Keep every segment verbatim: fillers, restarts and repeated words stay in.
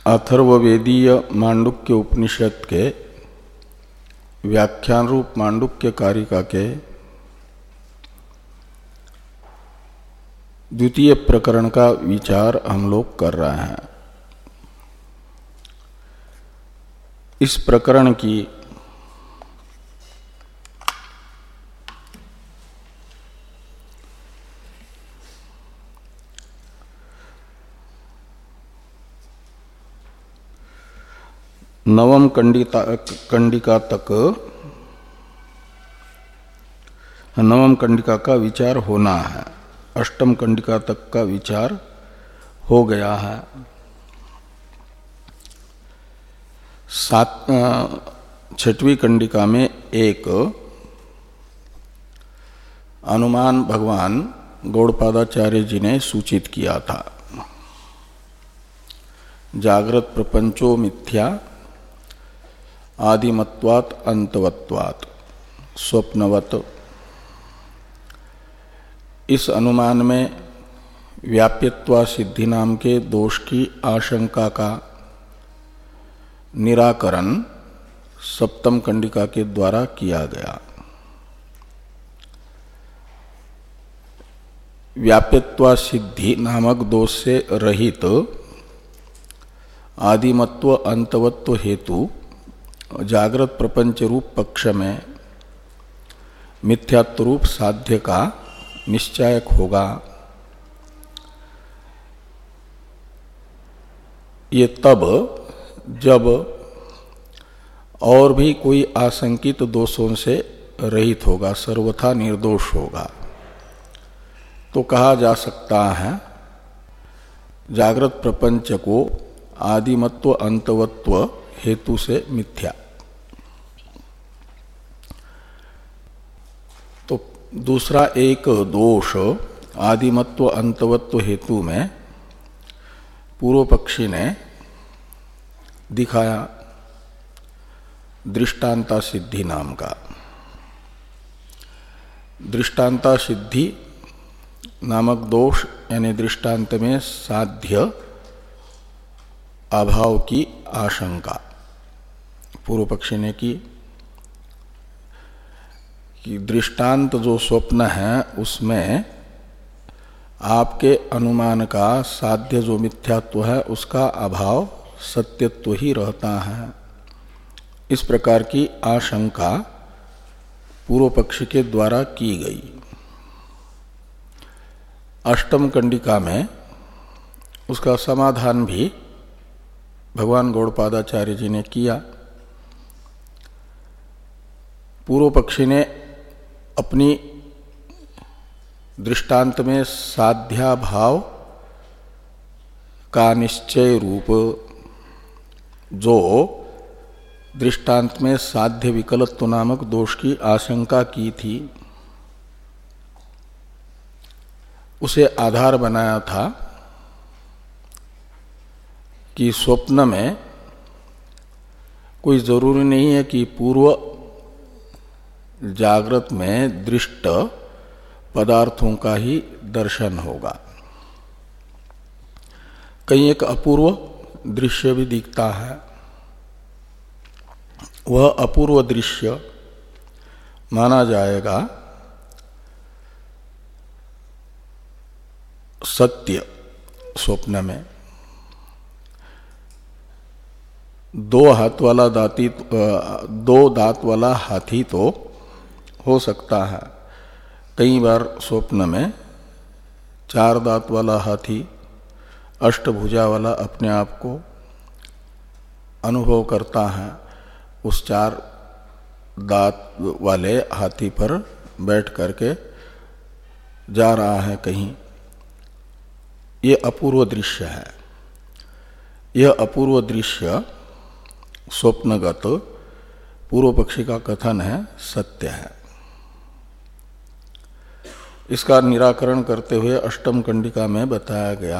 अथर्ववेदीय मांडुक्य उपनिषद के व्याख्यान रूप मांडुक्य कारिका के द्वितीय प्रकरण का विचार हम लोग कर रहे हैं। इस प्रकरण की नवम कंडिका कंडिका तक नवम कंडिका का विचार होना है। अष्टम कंडिका तक का विचार हो गया है। सात छठवीं कंडिका में एक अनुमान भगवान गौड़पादाचार्य जी ने सूचित किया था। जागृत प्रपंचो मिथ्या आदिमत्वात् अंतवत्वात् स्वप्नवत। इस अनुमान में व्याप्यत्वा सिद्धि नाम के दोष की आशंका का निराकरण सप्तम कंडिका के द्वारा किया गया। व्याप्यत्वा सिद्धि नामक दोष से रहित आदिमत्व अंतवत्व हेतु जागृत प्रपंच रूप पक्ष में मिथ्यात्व रूप साध्य का निश्चायक होगा। ये तब जब और भी कोई आशंकित दोषों से रहित होगा, सर्वथा निर्दोष होगा, तो कहा जा सकता है जागृत प्रपंच को आदिमत्व अंतवत्व हेतु से मिथ्या। तो दूसरा एक दोष आदिमत्व अंतवत्व हेतु में पूर्व पक्षी ने दिखाया दृष्टांता सिद्धि नाम का। दृष्टांता सिद्धि नामक दोष यानी दृष्टांत में साध्य अभाव की आशंका पूर्व पक्षी ने की कि दृष्टांत जो स्वप्न है उसमें आपके अनुमान का साध्य जो मिथ्यात्व है उसका अभाव सत्यत्व ही रहता है। इस प्रकार की आशंका पूर्व पक्ष के द्वारा की गई। अष्टम कंडिका में उसका समाधान भी भगवान गौड़पादाचार्य जी ने किया। पूर्व पक्षी ने अपनी दृष्टांत में साध्याभाव का निश्चय रूप जो दृष्टांत में साध्य विकलत्व नामक दोष की आशंका की थी उसे आधार बनाया था कि स्वप्न में कोई जरूरी नहीं है कि पूर्व जागृत में दृष्ट पदार्थों का ही दर्शन होगा। कहीं एक अपूर्व दृश्य भी दिखता है। वह अपूर्व दृश्य माना जाएगा सत्य। स्वप्न में दो हाथ वाला दाती दो दांत वाला हाथी तो हो सकता है। कई बार स्वप्न में चार दांत वाला हाथी अष्टभुजा वाला अपने आप को अनुभव करता है। उस चार दांत वाले हाथी पर बैठ करके जा रहा है कहीं। ये अपूर्व दृश्य है। यह अपूर्व दृश्य स्वप्नगत पूर्व पक्षी का कथन है, सत्य है। इसका निराकरण करते हुए अष्टम कंडिका में बताया गया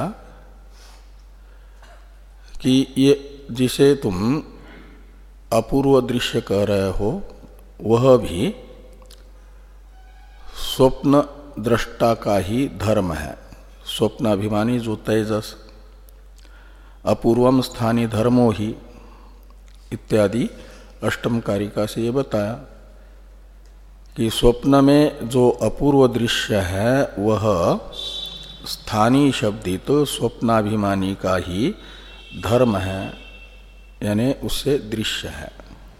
कि ये जिसे तुम अपूर्व दृश्य कह रहे हो वह भी स्वप्न दृष्टा का ही धर्म है। स्वप्नाभिमानी जो तेजस अपूर्वम स्थानीय धर्मो ही इत्यादि अष्टम कारिका से ये बताया कि स्वप्न में जो अपूर्व दृश्य है वह स्थानीय शब्दित स्वप्नाभिमानी का ही धर्म है, यानी उससे दृश्य है।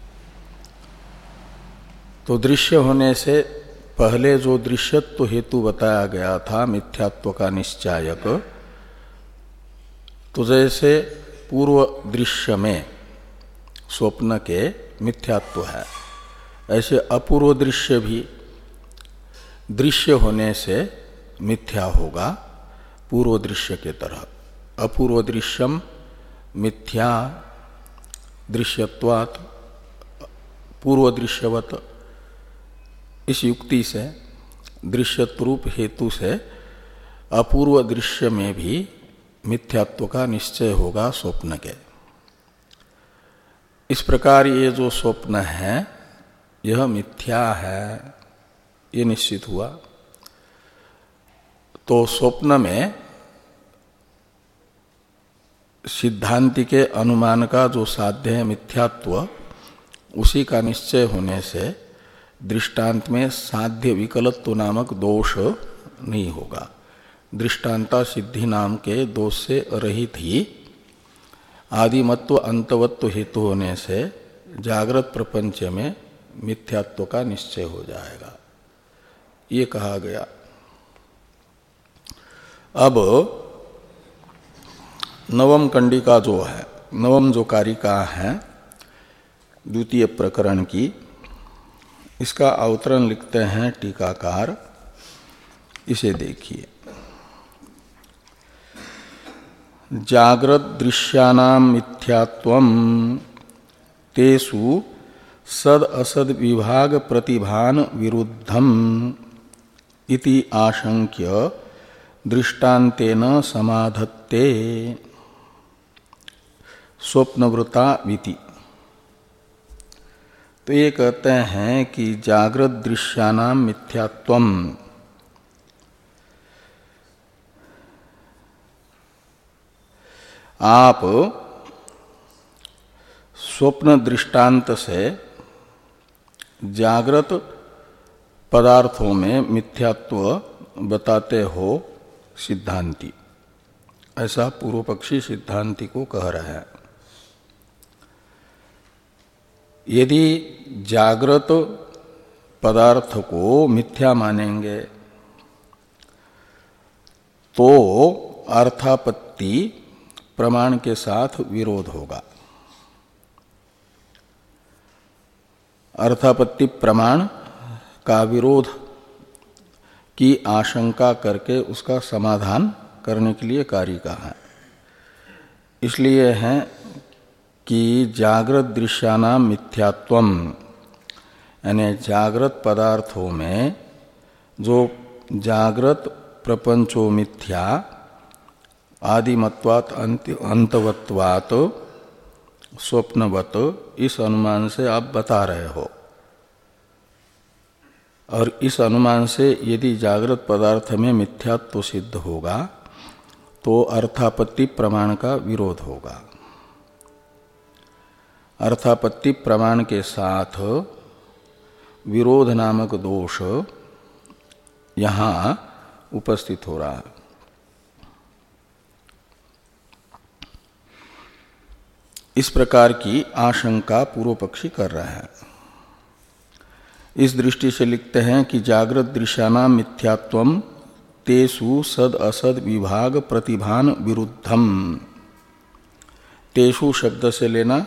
तो दृश्य होने से पहले जो दृश्यत्व हेतु बताया गया था मिथ्यात्व का निश्चायक, तो जैसे पूर्व दृश्य में स्वप्न के मिथ्यात्व है, ऐसे अपूर्व दृश्य भी दृश्य होने से मिथ्या होगा पूर्व दृश्य के तरह। अपूर्व दृश्यम मिथ्या दृश्यत्वात् पूर्व दृश्यवत, इस युक्ति से दृश्यत्रूप हेतु से अपूर्व दृश्य में भी मिथ्यात्व का निश्चय होगा स्वप्न के। इस प्रकार ये जो स्वप्न है यह मिथ्या है, ये निश्चित हुआ। तो स्वप्न में सिद्धांति के अनुमान का जो साध्य है मिथ्यात्व, उसी का निश्चय होने से दृष्टांत में साध्य विकलत्व नामक दोष नहीं होगा। दृष्टांता सिद्धि नाम के दोष से रहित ही आदिमत्व अंतवत्व हेतु होने से जागृत प्रपंच में मिथ्यात्व का निश्चय हो जाएगा, ये कहा गया। अब नवम कंडिका जो है, नवम जो कारिका है द्वितीय प्रकरण की, इसका अवतरण लिखते हैं टीकाकार, इसे देखिए। जाग्रत दृश्यानाम मिथ्यात्वम तेषु सद असद विभाग प्रतिभान विरुद्धम इति आशंक्य दृष्टान्तेन समाधत्ते स्वप्नवृता विति। तो ये कहते हैं कि जागृत दृश्यानाम मिथ्यात्वम, आप स्वप्न दृष्टांत से जागृत पदार्थों में मिथ्यात्व बताते हो सिद्धांति, ऐसा पूर्व पक्षी सिद्धांति को कह रहा है। यदि जागृत पदार्थ को मिथ्या मानेंगे तो अर्थापत्ति प्रमाण के साथ विरोध होगा। अर्थापत्ति प्रमाण का विरोध की आशंका करके उसका समाधान करने के लिए कारिका है। इसलिए है कि जागृत दृश्यानाम मिथ्यात्वम, यानी जागृत पदार्थों में जो जागृत प्रपंचो मिथ्या आदिमत्वात् अंतवत्वात् स्वप्नवत, इस अनुमान से आप बता रहे हो। और इस अनुमान से यदि जागृत पदार्थ में मिथ्यात्व सिद्ध होगा तो अर्थापत्ति प्रमाण का विरोध होगा। अर्थापत्ति प्रमाण के साथ विरोध नामक दोष यहाँ उपस्थित हो रहा है। इस प्रकार की आशंका पूर्व पक्षी कर रहा है। इस दृष्टि से लिखते हैं कि जागृत दृश्यानाम मिथ्यात्वम तेषु सद असद विभाग प्रतिभान विरुद्धम। तेषु शब्द से लेना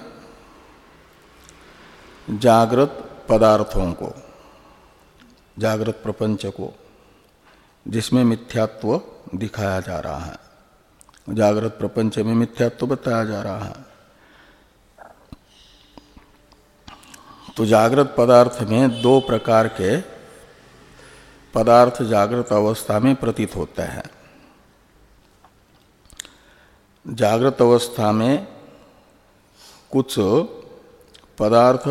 जागृत पदार्थों को, जागृत प्रपंच को, जिसमें मिथ्यात्व दिखाया जा रहा है। जागृत प्रपंच में मिथ्यात्व बताया जा रहा है। तो जागृत पदार्थ में दो प्रकार के पदार्थ जागृत अवस्था में प्रतीत होते हैं। जागृत अवस्था में कुछ पदार्थ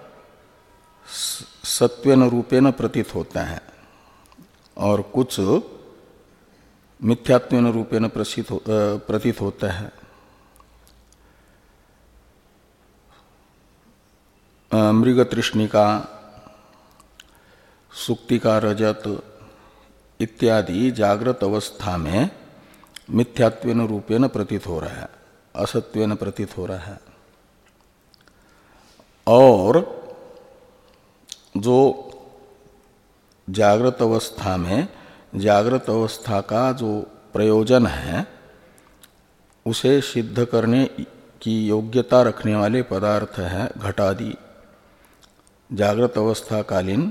सत्वेन रूपेण प्रतीत होते हैं और कुछ मिथ्यात्वेन रूपेण प्रतीत होते हैं। मृग तृष्णिका, सुक्तिका रजत इत्यादि जागृत अवस्था में मिथ्यात्वेन रूपेण प्रतीत हो रहा है, असत्वेन प्रतीत हो रहा है। और जो जागृत अवस्था में जागृत अवस्था का जो प्रयोजन है उसे सिद्ध करने की योग्यता रखने वाले पदार्थ है घटादि। जागृत अवस्था कालीन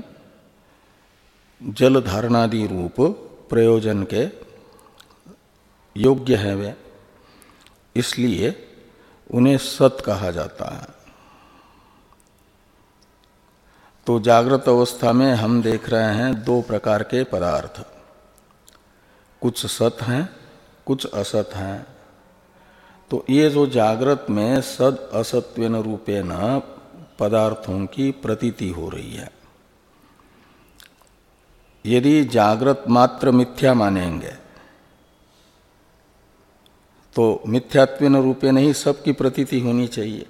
जल धारणादि रूप प्रयोजन के योग्य है वे, इसलिए उन्हें सत कहा जाता है। तो जागृत अवस्था में हम देख रहे हैं दो प्रकार के पदार्थ, कुछ सत हैं कुछ असत हैं। तो ये जो जागृत में सद असत्वेन रूपेण पदार्थों की प्रतीति हो रही है, यदि जागृत मात्र मिथ्या मानेंगे तो मिथ्यात्वेन रूपेण ही सबकी प्रतीति होनी चाहिए।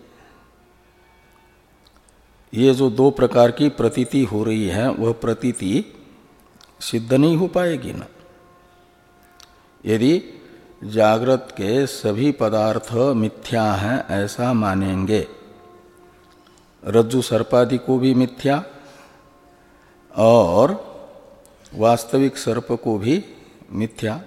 ये जो दो प्रकार की प्रतीति हो रही है वह प्रतीति सिद्ध नहीं हो पाएगी ना। यदि जागृत के सभी पदार्थ मिथ्या हैं ऐसा मानेंगे, रज्जु सर्पादि को भी मिथ्या और वास्तविक सर्प को भी मिथ्या,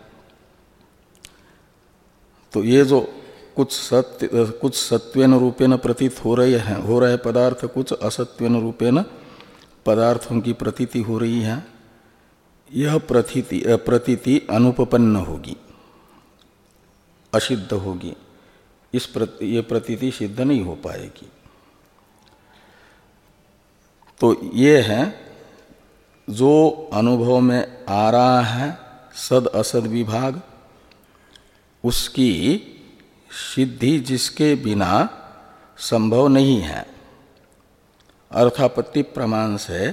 तो ये जो कुछ सत्य कुछ सत्वेन रूपेण प्रतीत हो रहे हैं हो रहे पदार्थ कुछ असत्वेन रूपेण पदार्थों की प्रतीति हो रही है, यह प्रतीति प्रतीति अनुपपन्न होगी, असिद्ध होगी। इस प्रति ये प्रतीति सिद्ध नहीं हो पाएगी। तो ये है जो अनुभव में आ रहा है सद असद विभाग, उसकी सिद्धि जिसके बिना संभव नहीं है, अर्थापत्ति प्रमाण से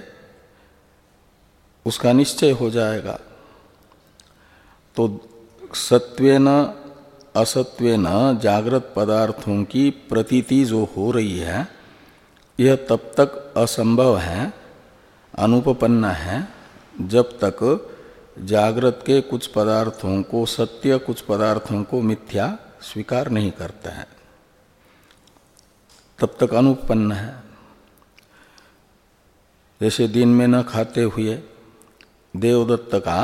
उसका निश्चय हो जाएगा। तो सत्वेन असत्वेन जागृत पदार्थों की प्रतीति जो हो रही है यह तब तक असंभव है, अनुपपन्न है, जब तक जागृत के कुछ पदार्थों को सत्य कुछ पदार्थों को मिथ्या स्वीकार नहीं करता है, तब तक अनुपपन्न है। जैसे दिन में न खाते हुए देवदत्त का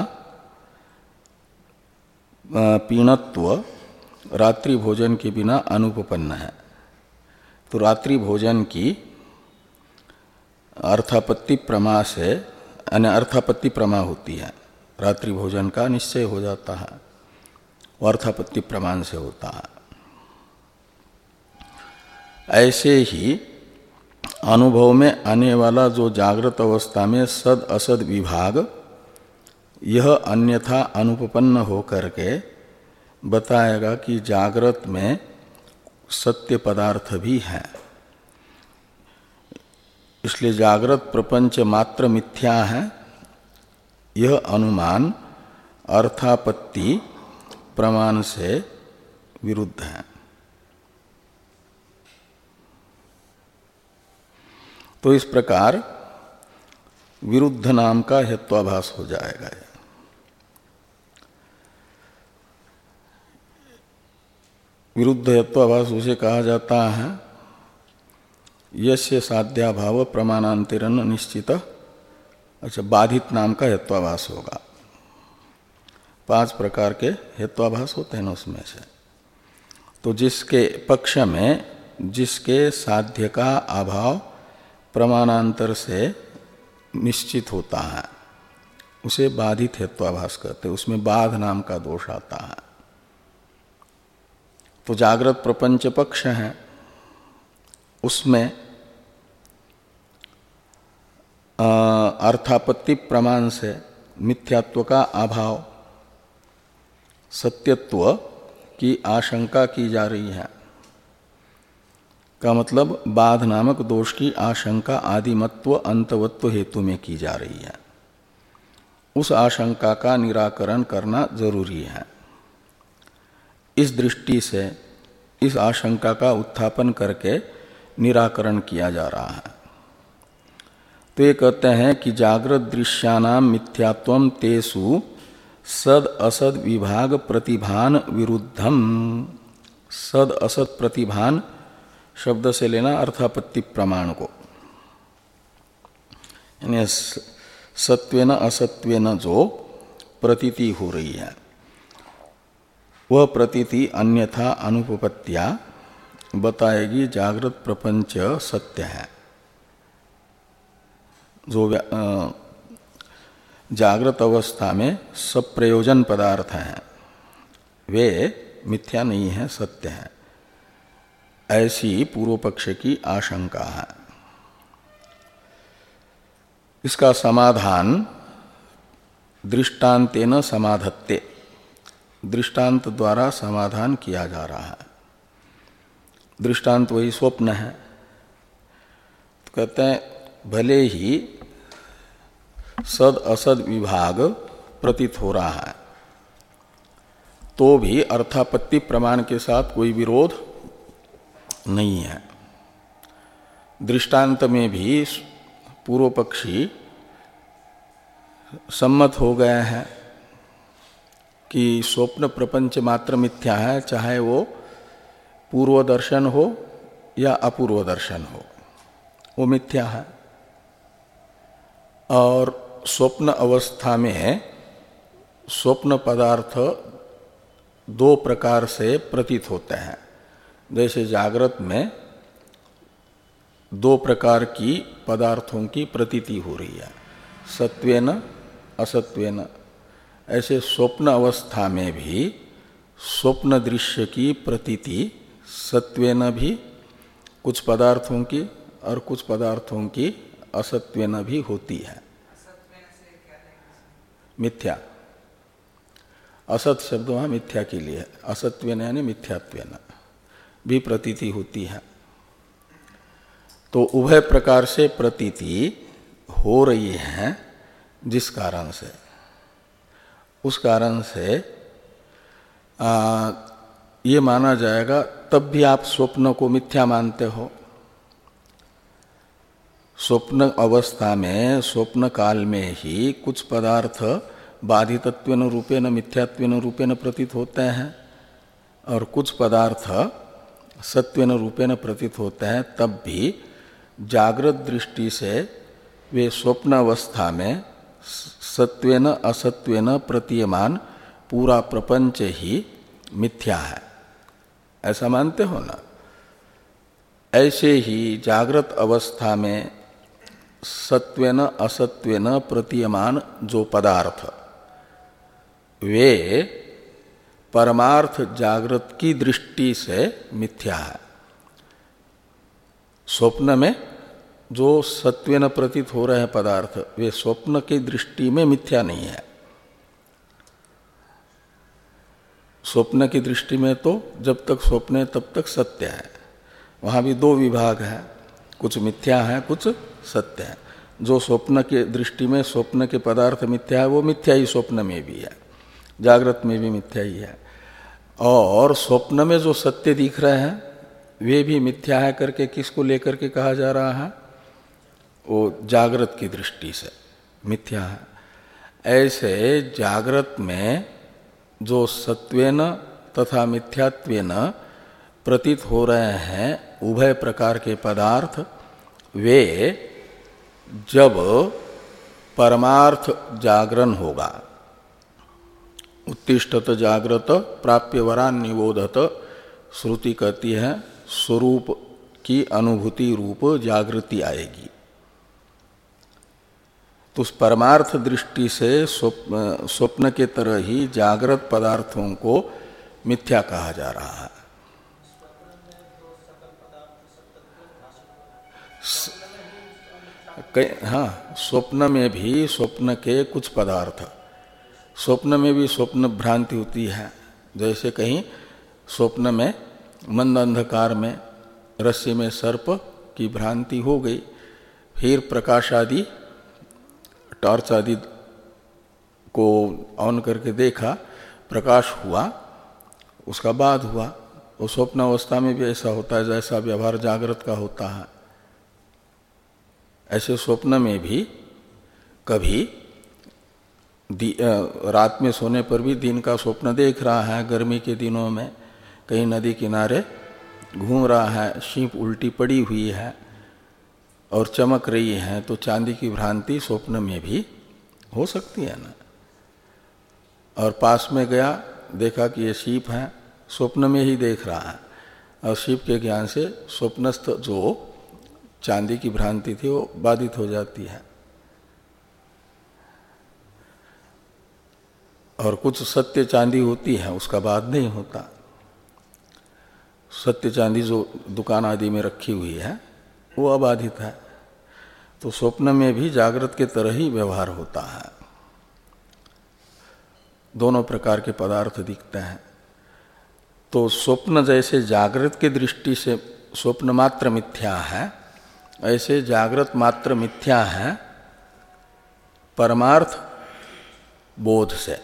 पीणत्व रात्रि भोजन के बिना अनुपपन्न है। तो रात्रि भोजन की अर्थापत्ति प्रमा से यानी अर्थापत्ति प्रमा होती है, रात्रि भोजन का निश्चय हो जाता है, अर्थापत्ति प्रमाण से होता है। ऐसे ही अनुभव में आने वाला जो जागृत अवस्था में सद असद विभाग यह अन्यथा अनुपपन्न होकर के बताएगा कि जागृत में सत्य पदार्थ भी है। इसलिए जागृत प्रपंच मात्र मिथ्या है, यह अनुमान अर्थापत्ति प्रमाण से विरुद्ध है। तो इस प्रकार विरुद्ध नाम का हेत्वाभास हो जाएगा। विरुद्ध हेत्वाभास उसे कहा जाता है यस्य साध्याभाव प्रमाणांतरण निश्चित, अच्छा बाधित नाम का हेत्वाभास होगा। पांच प्रकार के हेत्वाभास होते हैं उसमें से। तो जिसके पक्ष में जिसके साध्य का अभाव प्रमाणांतर से निश्चित होता है उसे बाधित हेत्वाभास कहते हैं, उसमें बाध नाम का दोष आता है। तो जागृत प्रपंच पक्ष है, उसमें अर्थापत्ति प्रमाण से मिथ्यात्व का अभाव सत्यत्व की आशंका की जा रही है, का मतलब बाध नामक दोष की आशंका आदिमत्व अंतवत्व हेतु में की जा रही है। उस आशंका का निराकरण करना जरूरी है। इस दृष्टि से इस आशंका का उत्थापन करके निराकरण किया जा रहा है। तो ये कहते हैं कि जागृत दृश्यानाम मिथ्यात्वम तेषु सद असद विभाग प्रतिभान विरुद्धम। सद असद प्रतिभान शब्द से लेना अर्थापत्ति प्रमाण को, यानी सत्वेन असत्वेन जो प्रतीति हो रही है वह प्रतीति अन्यथा अनुपपत्तिया बताएगी जागृत प्रपंच सत्य है। जो जागृत अवस्था में सब प्रयोजन पदार्थ हैं वे मिथ्या नहीं है, सत्य है, ऐसी पूर्व पक्ष की आशंका है। इसका समाधान दृष्टांतेन समाधत्ते, दृष्टांत द्वारा समाधान किया जा रहा है। दृष्टांत वही स्वप्न है। तो कहते हैं भले ही सद असद विभाग प्रतीत हो रहा है तो भी अर्थापत्ति प्रमाण के साथ कोई विरोध नहीं है। दृष्टांत में भी पूर्व पक्षी सम्मत हो गए हैं कि स्वप्न प्रपंच मात्र मिथ्या है, चाहे वो पूर्व दर्शन हो या अपूर्व दर्शन हो, वो मिथ्या है। और स्वप्न अवस्था में स्वप्न पदार्थ दो प्रकार से प्रतीत होते हैं। जैसे जागृत में दो प्रकार की पदार्थों की प्रतीति हो रही है, सत्वेन असत्वेन, ऐसे स्वप्न अवस्था में भी स्वप्न दृश्य की प्रतीति सत्वेन भी कुछ पदार्थों की और कुछ पदार्थों की असत्वेन भी होती है। मिथ्या, असत शब्द वहाँ मिथ्या के लिए, असत्वेन यानी मिथ्यात्वेन भी प्रतीति होती है। तो उभय प्रकार से प्रतीति हो रही है, जिस कारण से उस कारण से आ, ये माना जाएगा, तब भी आप स्वप्न को मिथ्या मानते हो। स्वप्न अवस्था में, स्वप्न काल में ही कुछ पदार्थ बाधितत्वेन रूपेण मिथ्यात्वेन रूपेण प्रतीत होते हैं और कुछ पदार्थ सत्वेन रूपेण प्रतीत होते हैं, तब भी जागृत दृष्टि से वे स्वप्न अवस्था में सत्वेन असत्वेन प्रतीयमान पूरा प्रपंच ही मिथ्या है, ऐसा मानते हो ना। ऐसे ही जागृत अवस्था में सत्वेन असत्वेन प्रतीयमान जो पदार्थ वे परमार्थ जागृत की दृष्टि से मिथ्या है। स्वप्न में जो सत्वेन प्रतीत हो रहे हैं पदार्थ वे स्वप्न की दृष्टि में मिथ्या नहीं है। स्वप्न की दृष्टि में तो जब तक स्वप्न है तब तक सत्य है। वहाँ भी दो विभाग है, कुछ मिथ्या है कुछ सत्य है। जो स्वप्न के दृष्टि में स्वप्न के पदार्थ मिथ्या है वो मिथ्या ही स्वप्न में भी है, जागृत में भी मिथ्या ही है। और स्वप्न में जो सत्य दिख रहे हैं वे भी मिथ्या है करके किसको लेकर के कहा जा रहा है? वो जागृत की दृष्टि से मिथ्या है। ऐसे जागृत में जो सत्वेन तथा मिथ्यात्वेन प्रतीत हो रहे हैं उभय प्रकार के पदार्थ, वे जब परमार्थ जागरण होगा, उत्तिष्ठत जागृत प्राप्य वरान निबोधत, श्रुति कहती है स्वरूप की अनुभूति रूप जागृति आएगी। तो उस परमार्थ दृष्टि से स्वप्न, स्वप्न के तरह ही जागृत पदार्थों को मिथ्या कहा जा रहा है। हाँ, स्वप्न में भी स्वप्न के कुछ पदार्थ, स्वप्न में भी स्वप्न भ्रांति होती है। जैसे कहीं स्वप्न में मंद अंधकार में रस्सी में सर्प की भ्रांति हो गई, फिर प्रकाश आदि टॉर्च आदि को ऑन करके देखा, प्रकाश हुआ, उसका बाद हुआ। वो स्वप्न अवस्था में भी ऐसा होता है जैसा व्यवहार जागृत का होता है। ऐसे स्वप्न में भी कभी रात में सोने पर भी दिन का स्वप्न देख रहा है, गर्मी के दिनों में कहीं नदी किनारे घूम रहा है, शीप उल्टी पड़ी हुई है और चमक रही है, तो चांदी की भ्रांति स्वप्न में भी हो सकती है ना। और पास में गया, देखा कि ये शीप है, स्वप्न में ही देख रहा है, और शीप के ज्ञान से स्वप्नस्थ जो चांदी की भ्रांति थी वो बाधित हो जाती है। और कुछ सत्य चांदी होती है, उसका बाद नहीं होता। सत्य चांदी जो दुकान आदि में रखी हुई है वो अबाधित है। तो स्वप्न में भी जागृत के तरह ही व्यवहार होता है, दोनों प्रकार के पदार्थ दिखते हैं। तो स्वप्न जैसे जागृत की दृष्टि से स्वप्न मात्र मिथ्या है, ऐसे जागृत मात्र मिथ्या है परमार्थ बोध से,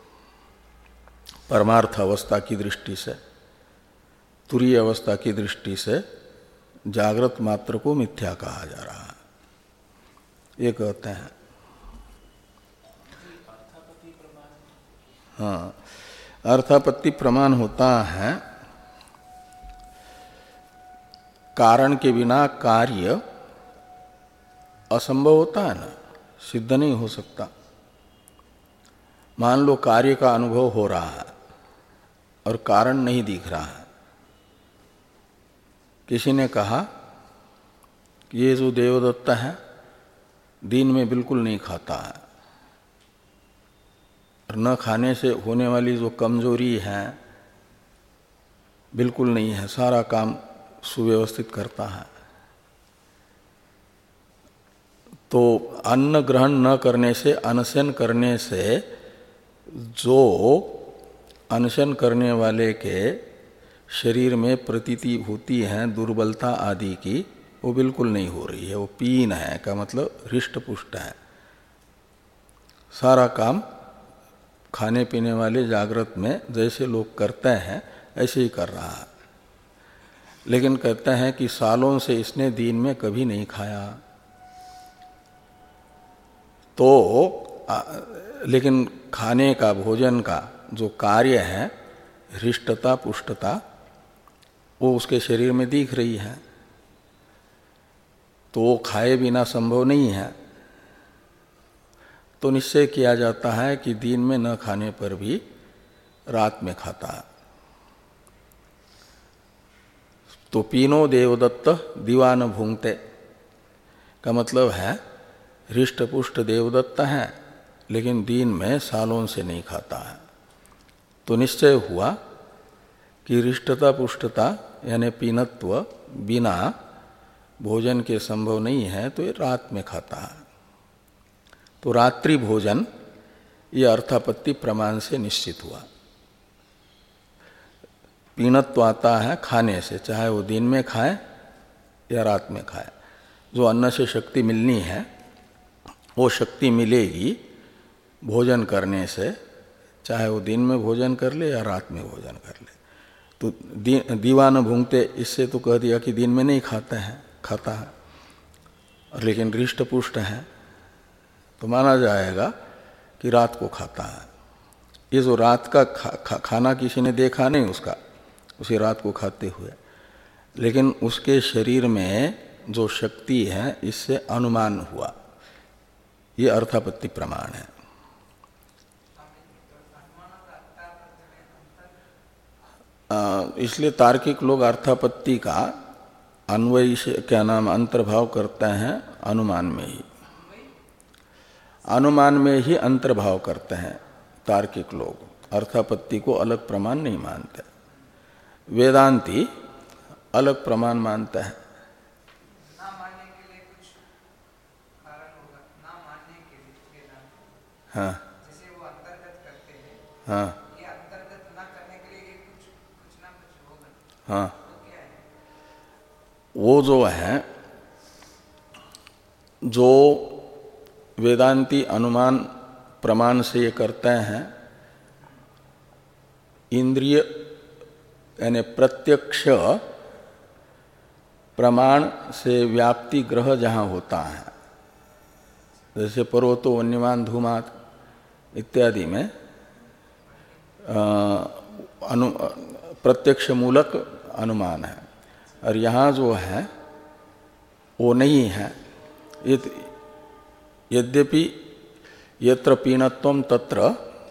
परमार्थ अवस्था की दृष्टि से, तुरीय अवस्था की दृष्टि से जागृत मात्र को मिथ्या कहा जा रहा है, ये कहते हैं। हाँ, अर्थापत्ति प्रमाण होता है कारण के बिना कार्य असंभव होता है ना, सिद्ध नहीं हो सकता। मान लो कार्य का अनुभव हो रहा है और कारण नहीं दिख रहा है। किसी ने कहा कि ये जो देवदत्त है दिन में बिल्कुल नहीं खाता है, और न खाने से होने वाली जो कमजोरी है बिल्कुल नहीं है, सारा काम सुव्यवस्थित करता है। तो अन्न ग्रहण न करने से, अनशन करने से जो अनशन करने वाले के शरीर में प्रतीति होती है दुर्बलता आदि की, वो बिल्कुल नहीं हो रही है। वो पीन है का मतलब हृष्ट पुष्ट है, सारा काम खाने पीने वाले जागृत में जैसे लोग करते हैं ऐसे ही कर रहा है। लेकिन कहते हैं कि सालों से इसने दिन में कभी नहीं खाया, तो आ, लेकिन खाने का, भोजन का जो कार्य है, हृष्टता पुष्टता, वो उसके शरीर में दिख रही है, तो वो खाए बिना संभव नहीं है। तो निश्चय किया जाता है कि दिन में न खाने पर भी रात में खाता है। तो पीनो देवदत्त दीवान भूंगते का मतलब है हृष्ट पुष्ट देवदत्त है, लेकिन दिन में सालों से नहीं खाता है। तो निश्चय हुआ कि हृष्टता पुष्टता यानी पीनत्व बिना भोजन के संभव नहीं है, तो ये रात में खाता है। तो रात्रि भोजन ये अर्थापत्ति प्रमाण से निश्चित हुआ। पीनत्व आता है खाने से, चाहे वो दिन में खाए या रात में खाए। जो अन्न से शक्ति मिलनी है वो शक्ति मिलेगी भोजन करने से, चाहे वो दिन में भोजन कर ले या रात में भोजन कर ले। तो दी, दीवान भूंगते, इससे तो कह दिया कि दिन में नहीं खाते हैं, खाता है, लेकिन हृष्ट पुष्ट है तो माना जाएगा कि रात को खाता है। ये जो रात का खा, खा, खाना किसी ने देखा नहीं उसका, उसी रात को खाते हुए, लेकिन उसके शरीर में जो शक्ति है इससे अनुमान हुआ। ये अर्थापत्ति प्रमाण है। आ, इसलिए तार्किक लोग अर्थापत्ति का अन्वय से क्या नाम अंतर्भाव करते हैं अनुमान में ही, अनुमान में ही अंतर्भाव करते हैं तार्किक लोग, अर्थापत्ति को अलग प्रमाण नहीं मानते। वेदांती अलग प्रमाण मानता है। ना मानने के लिए कुछ कारण होगा, ना मानने के लिए वेदांत, हाँ, जैसे वो अंतर्गत करते हैं, हाँ, ये अंतर्गत ना करने के लिए कुछ कुछ ना कुछ होगा। हाँ, वो क्या है? वो जो है, जो वेदांती अनुमान प्रमाण से ये करते हैं, इंद्रिय यानी प्रत्यक्ष प्रमाण से व्याप्ति ग्रह जहाँ होता है, जैसे पर्वतो वन्यमान धूमात इत्यादि में अनु प्रत्यक्ष मूलक अनुमान है, और यहाँ जो है वो नहीं है। यद्यपि यत्र पीनत्वम तत्र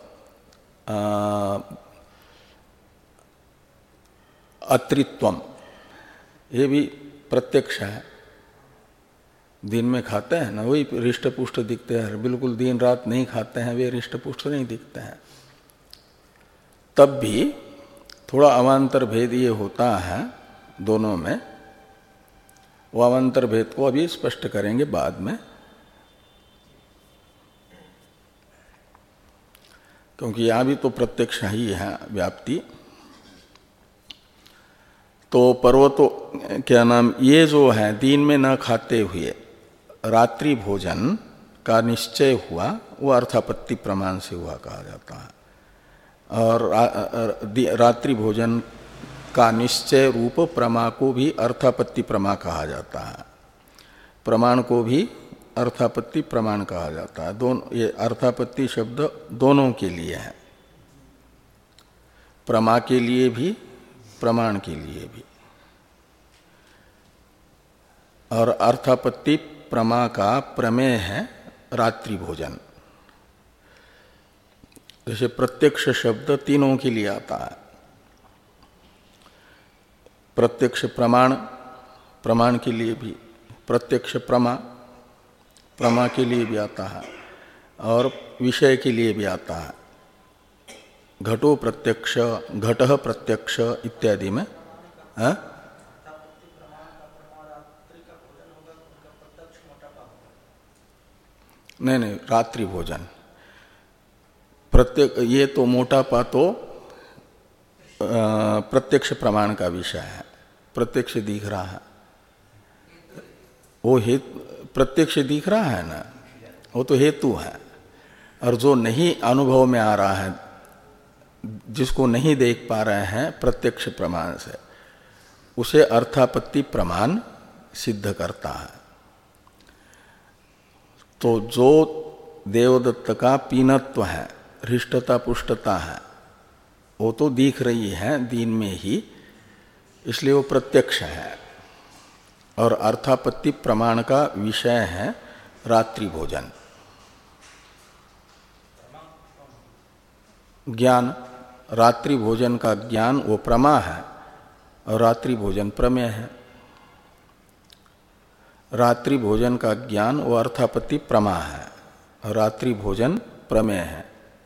अत्रित्वम, ये भी प्रत्यक्ष है। दिन में खाते हैं ना, वही हृष्ट पुष्ट दिखते हैं, बिल्कुल दिन रात नहीं खाते हैं वे हृष्ट पुष्ट नहीं दिखते हैं। तब भी थोड़ा अवान्तर भेद ये होता है दोनों में, वो अवान्तर भेद को अभी स्पष्ट करेंगे बाद में, क्योंकि यहाँ भी तो प्रत्यक्ष ही है व्याप्ति। तो पर्वतो क्या नाम, ये जो है दिन में न खाते हुए रात्रि भोजन का निश्चय हुआ, वो अर्थापत्ति प्रमाण से हुआ कहा जाता है। और रा, रात्रि भोजन का निश्चय रूप प्रमा को भी अर्थापत्ति प्रमा कहा जाता है, प्रमाण को भी अर्थापत्ति प्रमाण कहा जाता है। दोनों ये अर्थापत्ति शब्द दोनों के लिए है, प्रमा के लिए भी प्रमाण के लिए भी। और अर्थापत्ति प्रमा का प्रमेय है रात्रि भोजन। जैसे प्रत्यक्ष शब्द तीनों के लिए आता है, प्रत्यक्ष प्रमाण प्रमाण के लिए भी, प्रत्यक्ष प्रमा प्रमा के लिए भी आता है, और विषय के लिए भी आता है। घटो प्रत्यक्ष, घटः प्रत्यक्ष इत्यादि में है? नहीं नहीं, रात्रि भोजन प्रत्यक्ष, ये तो मोटापा तो प्रत्यक्ष प्रमाण का विषय है, प्रत्यक्ष दिख रहा है, वो हेतु प्रत्यक्ष दिख रहा है ना, वो तो हेतु है। और जो नहीं अनुभव में आ रहा है, जिसको नहीं देख पा रहे हैं प्रत्यक्ष प्रमाण से, उसे अर्थापत्ति प्रमाण सिद्ध करता है। तो जो देवदत्त का पीनत्व है, हृष्टता पुष्टता है, वो तो दिख रही है दिन में ही, इसलिए वो प्रत्यक्ष है। और अर्थापत्ति प्रमाण का विषय है रात्रि भोजन, ज्ञान। रात्रि भोजन का ज्ञान वो प्रमा है, और रात्रि भोजन प्रमेय है। रात्रि भोजन का ज्ञान वो अर्थापत्ति प्रमा है, और रात्रि भोजन प्रमेय है।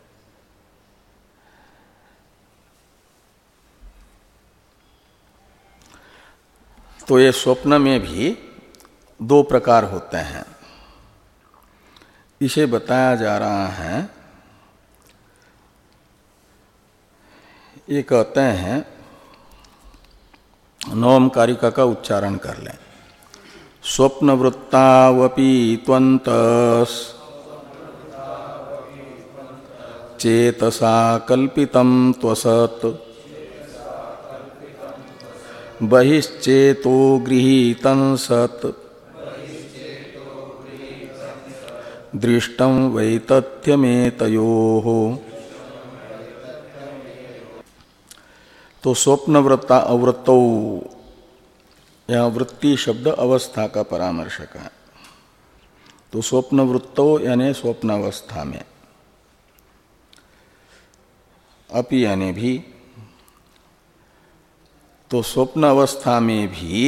तो ये स्वप्न में भी दो प्रकार होते हैं, इसे बताया जा रहा है। ये कहते हैं, नवम कारिका का उच्चारण कर लें। स्वप्न वृत्तावपि त्वन्तस् चेतसा कल्पितं त्वसत् बहिश्चेतो गृहीतं सत् दृष्टं वैतथ्यमेतयोः। तो स्वप्न वृत्ता अवृत्तौ, यह वृत्ति शब्द अवस्था का परामर्शक है। तो स्वप्न वृत्तो यानी स्वप्न अवस्था में, अपि यानी भी, तो स्वप्न अवस्था में भी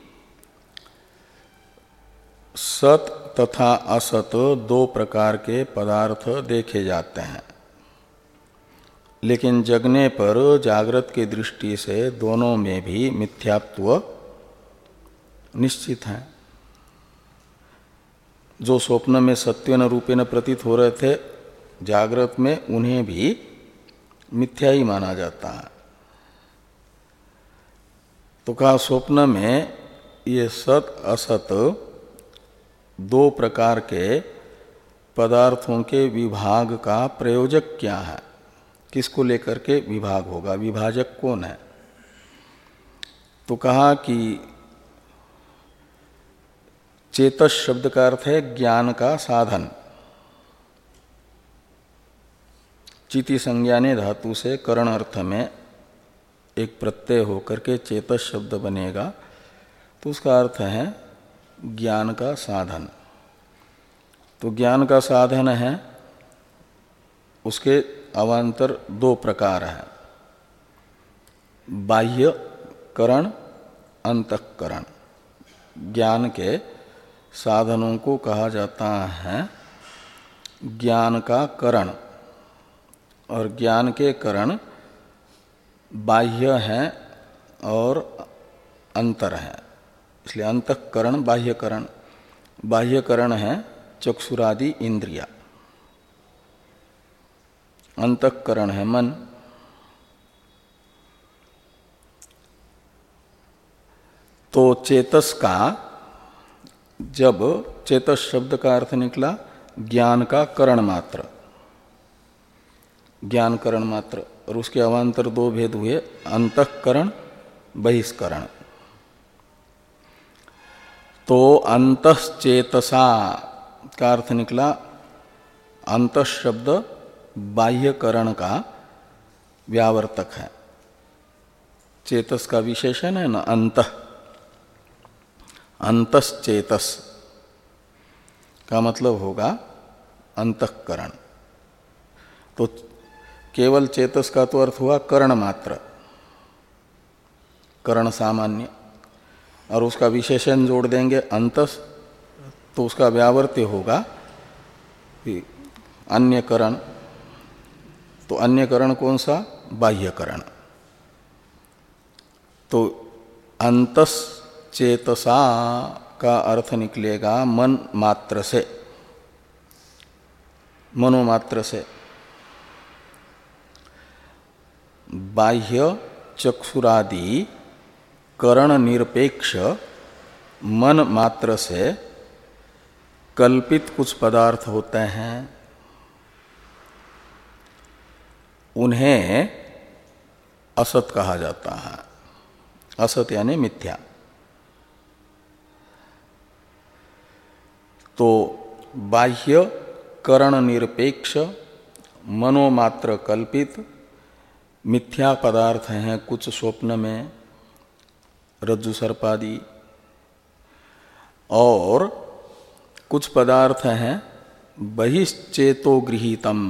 सत तथा असत दो प्रकार के पदार्थ देखे जाते हैं, लेकिन जगने पर जागृत की दृष्टि से दोनों में भी मिथ्यात्व निश्चित है। जो स्वप्न में सत्वेन रूपेण प्रतीत हो रहे थे, जागृत में उन्हें भी मिथ्या ही माना जाता है। तो कहा स्वप्न में ये सत असत दो प्रकार के पदार्थों के विभाग का प्रयोजक क्या है, किसको लेकर के विभाग होगा, विभाजक कौन है? तो कहा कि चेतस शब्द का अर्थ है ज्ञान का साधन, चिति संज्ञाने धातु से करण अर्थ में एक प्रत्यय होकर के चेतस शब्द बनेगा तो उसका अर्थ है ज्ञान का साधन। तो ज्ञान का साधन है, उसके अवान्तर दो प्रकार हैं, बाह्य करण, अंतःकरण। ज्ञान के साधनों को कहा जाता है ज्ञान का करण, और ज्ञान के करण बाह्य हैं और अंतर है, इसलिए अंतःकरण बाह्यकरण। बाह्यकरण है चक्षुरादि इंद्रिया, अंतःकरण है मन। तो चेतस का, जब चेतस शब्द का अर्थ निकला ज्ञान का करण मात्र, ज्ञान करण मात्र, और उसके अवान्तर दो भेद हुए, अंतःकरण बहिष्करण। तो अंतश्चेतसा का अर्थ निकला, अंत शब्द बाह्यकरण का व्यावर्तक है, चेतस का विशेषण है ना अंत, अंतश्चेतस का मतलब होगा अंतःकरण। तो केवल चेतस का तो अर्थ हुआ करण मात्र, करण सामान्य, और उसका विशेषण जोड़ देंगे अंतस, तो उसका व्यावर्त्य होगा अन्य करण। तो अन्य करण कौन सा? बाह्यकरण। तो अंतस चेतसा का अर्थ निकलेगा मन मात्र से, मनोमात्र से। बाह्य चक्षुरादि करण निरपेक्ष मन मात्र से कल्पित कुछ पदार्थ होते हैं, उन्हें असत कहा जाता है। असत यानी मिथ्या। तो बाह्य करण निरपेक्ष मनोमात्र कल्पित मिथ्या पदार्थ हैं कुछ स्वप्न में, रज्जु सर्पादि, और कुछ पदार्थ हैं बहिश्चेतो गृहीतम।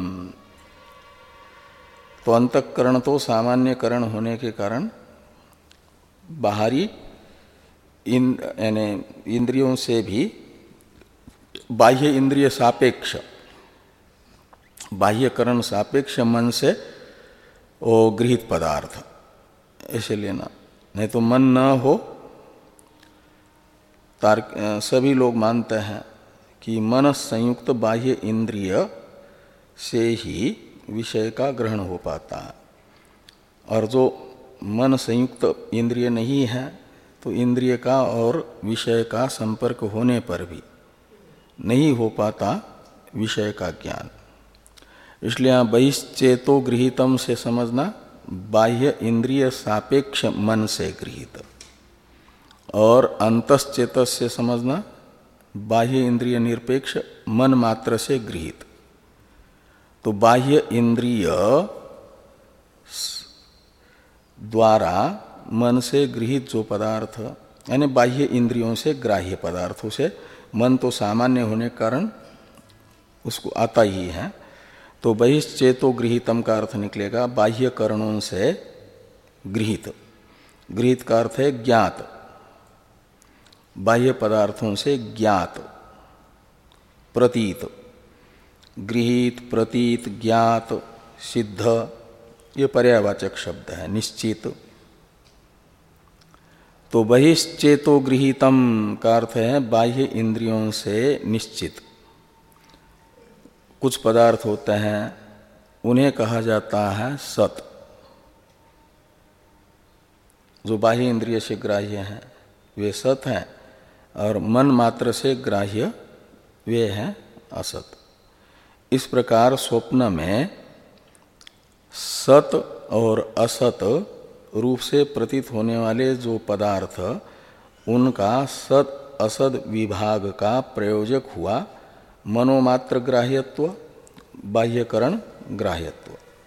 तो अंतःकरण तो सामान्य करण होने के कारण बाहरी इंद्रियों से भी बाह्य इंद्रिय सापेक्ष, बाह्यकरण सापेक्ष मन से वो गृहीत पदार्थ ऐसे लेना, नहीं तो मन न हो। तार्क सभी लोग मानते हैं कि मन संयुक्त बाह्य इंद्रिय से ही विषय का ग्रहण हो पाता है, और जो मन संयुक्त इंद्रिय नहीं है तो इंद्रिय का और विषय का संपर्क होने पर भी नहीं हो पाता विषय का ज्ञान। इसलिए यहाँ बहिश्चेतो गृहीतम से समझना बाह्य इंद्रिय सापेक्ष मन से गृहीत, और अंतश्चेतस से समझना बाह्य इंद्रिय निरपेक्ष मन मात्र से गृहीत। तो बाह्य इंद्रिय द्वारा मन से गृहीत जो पदार्थ, यानी बाह्य इंद्रियों से ग्राह्य पदार्थों से, मन तो सामान्य होने के कारण उसको आता ही है। तो बहिश्चेतो गृहीतम का अर्थ निकलेगा बाह्य करणों से गृहीत। गृहीत का अर्थ है ज्ञात, बाह्य पदार्थों से ज्ञात, प्रतीत। गृहीत, प्रतीत, ज्ञात, सिद्ध, ये पर्यायवाचक शब्द है, निश्चित। तो बहिश्चेतो गृहीतम का अर्थ है बाह्य इंद्रियों से निश्चित। कुछ पदार्थ होते हैं उन्हें कहा जाता है सत, जो बाह्य इंद्रिय से ग्राह्य हैं वे सत हैं, और मन मात्र से ग्राह्य वे हैं असत। इस प्रकार स्वप्न में सत और असत रूप से प्रतीत होने वाले जो पदार्थ, उनका सत असद विभाग का प्रयोजक हुआ मनोमात्र ग्राह्यत्व, बाह्यकरण ग्राह्यत्व।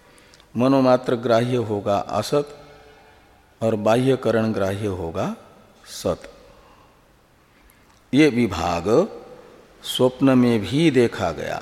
मनोमात्र ग्राह्य होगा असत और बाह्यकरण ग्राह्य होगा सत। ये विभाग स्वप्न में भी देखा गया,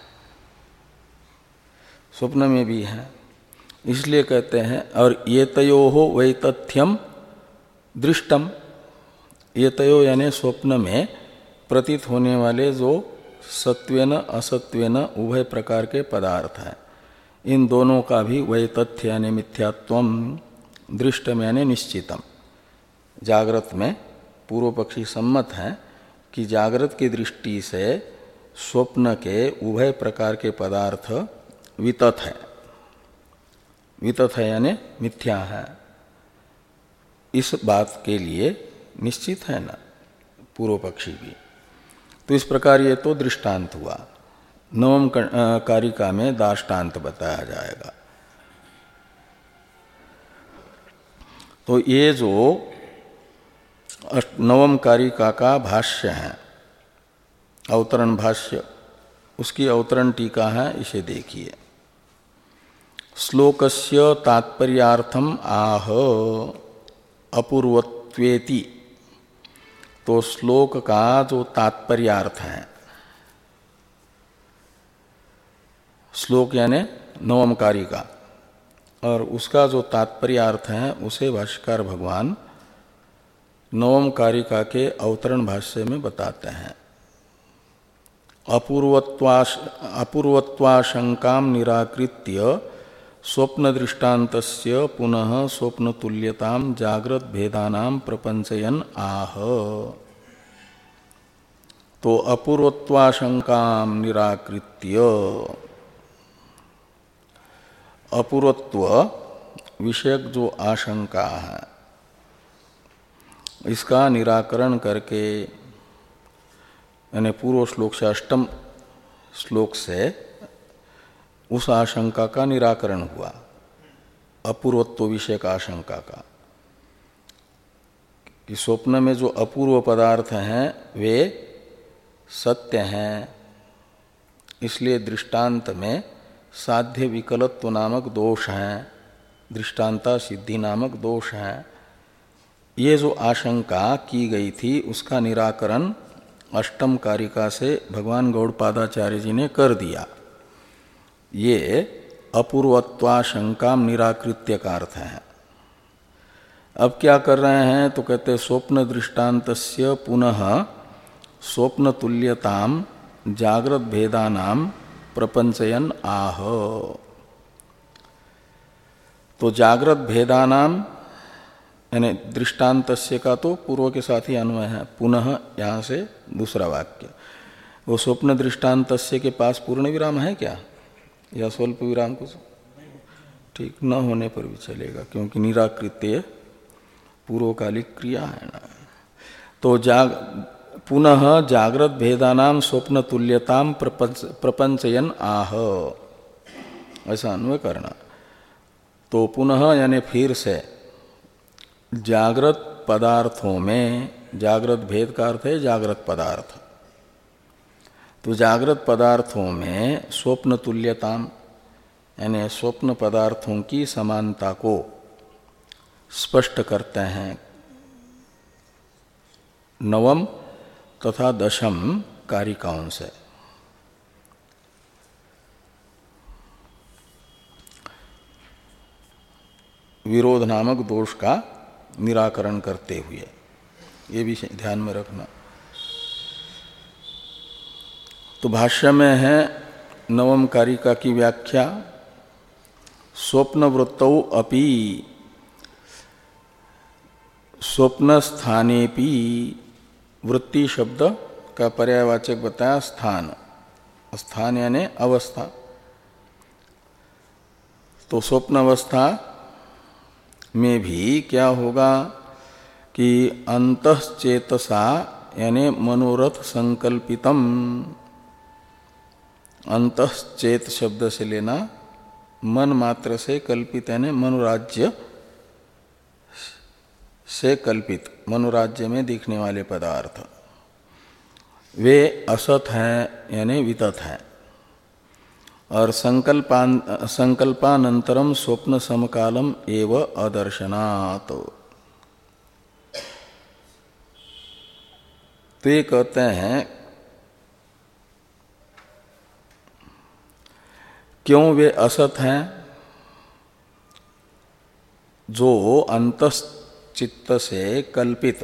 स्वप्न में भी है, इसलिए कहते हैं। और ये तयो हो वै तथ्यम दृष्टम, ये तयो यानी स्वप्न में प्रतीत होने वाले जो सत्वेन असत्वेन उभय प्रकार के पदार्थ हैं, इन दोनों का भी वै तथ्य यानी मिथ्यात्वम, दृष्टम यानी निश्चितम। जागृत में पूर्व पक्षी सम्मत है कि जागृत की दृष्टि से स्वप्न के उभय प्रकार के पदार्थ वितत है, वितत है यानी मिथ्या है। इस बात के लिए निश्चित है ना पूर्व पक्षी भी। तो इस प्रकार ये तो दृष्टांत हुआ। नवम कारिका में दाष्टांत बताया जाएगा। तो ये जो नवम कारिका का भाष्य है, अवतरण भाष्य, उसकी अवतरण टीका है, इसे देखिए। श्लोकस्य तात्पर्यार्थम आह अपूर्वत्वेति, तो श्लोक का जो तात्पर्यार्थ है, श्लोक यानी नवम कारिका, और उसका जो तात्पर्यार्थ है उसे भाष्यकार भगवान नवम कारिका के अवतरण भाष्य में बताते हैं। अपूर्वत्वाश अपूर्वत्वाशंकाम निराकृत्य स्वप्न दृष्टान्तस्य पुनः स्वप्न तुल्यताम जागृत भेदानाम प्रपंचयन आह। तो अपूर्वत्वाशंकाम निराकृत्य, अपूर्वत्व विषयक जो आशंका है इसका निराकरण करके, यानी पूर्व श्लोक से अष्टम श्लोक से उस आशंका का निराकरण हुआ, अपूर्वत्व विषय का आशंका का, कि स्वप्न में जो अपूर्व पदार्थ हैं वे सत्य हैं, इसलिए दृष्टांत में साध्य विकलत्व नामक दोष हैं, दृष्टांता सिद्धि नामक दोष हैं। ये जो आशंका की गई थी उसका निराकरण अष्टम कारिका से भगवान गौड़पादाचार्य जी ने कर दिया। ये अपूर्वत्वाशंका निराकृत्य का अर्थ है। अब क्या कर रहे हैं, तो कहते स्वप्न दृष्टान्तस्य पुनः स्वप्न तुल्यताम जागृत भेदानाम प्रपंचयन आह। तो जागृत भेदानाम यानी दृष्टान्तस्य का तो पूर्व के साथ ही अन्वय है, पुनः यहाँ से दूसरा वाक्य। वो स्वप्न दृष्टान्तस्य के पास पूर्ण विराम है क्या, या स्वल्प विराम कुछ? ठीक, न होने पर भी चलेगा, क्योंकि निराकृत्य पूर्वकालिक क्रिया है ना। तो जाग पुनः जागृत भेदानाम स्वप्न तुल्यताम प्रपंच प्रपंचयन आह, ऐसा अन्वय करना। तो पुनः यानी फिर से जागृत पदार्थों में, जागृत भेद का अर्थ है जागृत पदार्थ, तो जागृत पदार्थों में स्वप्न तुल्यताम यानी स्वप्न पदार्थों की समानता को स्पष्ट करते हैं नवम तथा दशम कारिकाओं से। विरोध नामक दोष का निराकरण करते हुए, ये भी ध्यान में रखना। तो भाष्य में है नवम कारिका की व्याख्या, स्वप्न वृत्तौ अपि स्वप्न स्थानेपि, वृत्ति शब्द का पर्यायवाचक बताया स्थान, स्थान यानी अवस्था। तो स्वप्न अवस्था में भी क्या होगा कि अंतश्चेतसा यानी मनोरथ संकल्पितम, अंतश्चेत शब्द से लेना मन मात्र से कल्पित यानी मनोराज्य से कल्पित, मनोराज्य में दिखने वाले पदार्थ वे असत हैं यानी वितत हैं। और संकल्पान संकल्पानंतरम स्वप्न समकालम एव अदर्शनात्। तो ये कहते हैं क्यों वे असत हैं? जो अंतश्चित्त से कल्पित